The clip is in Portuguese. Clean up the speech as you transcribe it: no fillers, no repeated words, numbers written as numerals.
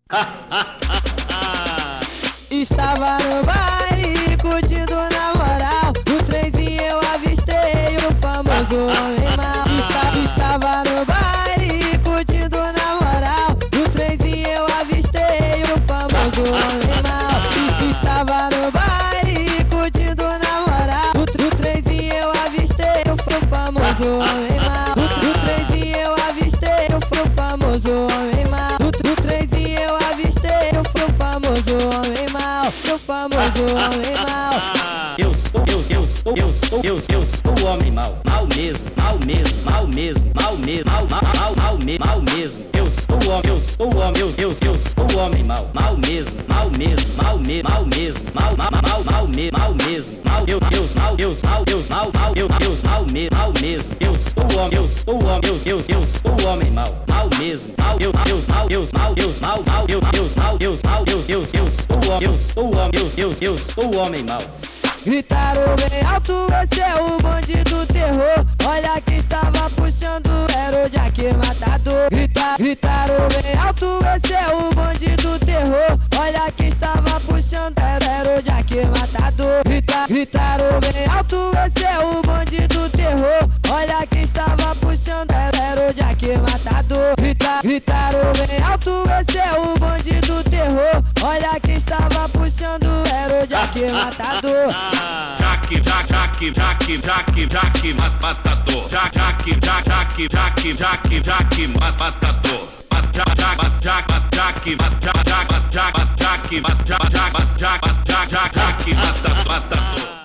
Estava no baile, curtindo na moral. No trenzinho eu avistei o famoso homem mau. Estava no baile, curtindo na moral. No trenzinho eu avistei o famoso homem mau. Estava no baile, curtindo na moral. No trenzinho eu avistei o famoso homem mau. No trenzinho eu avistei o famoso homem mau. No trenzinho eu avistei o famoso homem mau. O famoso homem mau. Eu sou o homem mau. Mau mesmo, mau mesmo, mau mesmo, mau mesmo, mau mesmo. Eu sou o homem, eu sou o homem, eu sou o homem mau. Mau mesmo, mau mesmo, mau mesmo, mau mesmo, mau mesmo. Mau Deus, mau Deus, mau Deus, mau Deus, mau mesmo. Eu sou o homem, eu sou o homem, eu sou o homem mau. Mau mesmo, mau Deus, mau Deus, mau Deus, mau Deus, mau Deus, mau Deus. Eu sou o homem, eu sou o homem, eu sou o homem mau. Gritaram bem alto, esse é o bonde do terror. Olha quem estava puxando, era o Jack Matador. Gritaram bem alto, esse é o bonde do terror. Olha quem estava puxando, era o Jack Matador. Gritaram bem alto, esse é o bonde do terror. Olha quem estava puxando, era o Jack Matador. Gritaram bem alto, esse é o bonde do terror. Olha quem estava puxando, era o Jack Matador. Jack matador. Jack matador.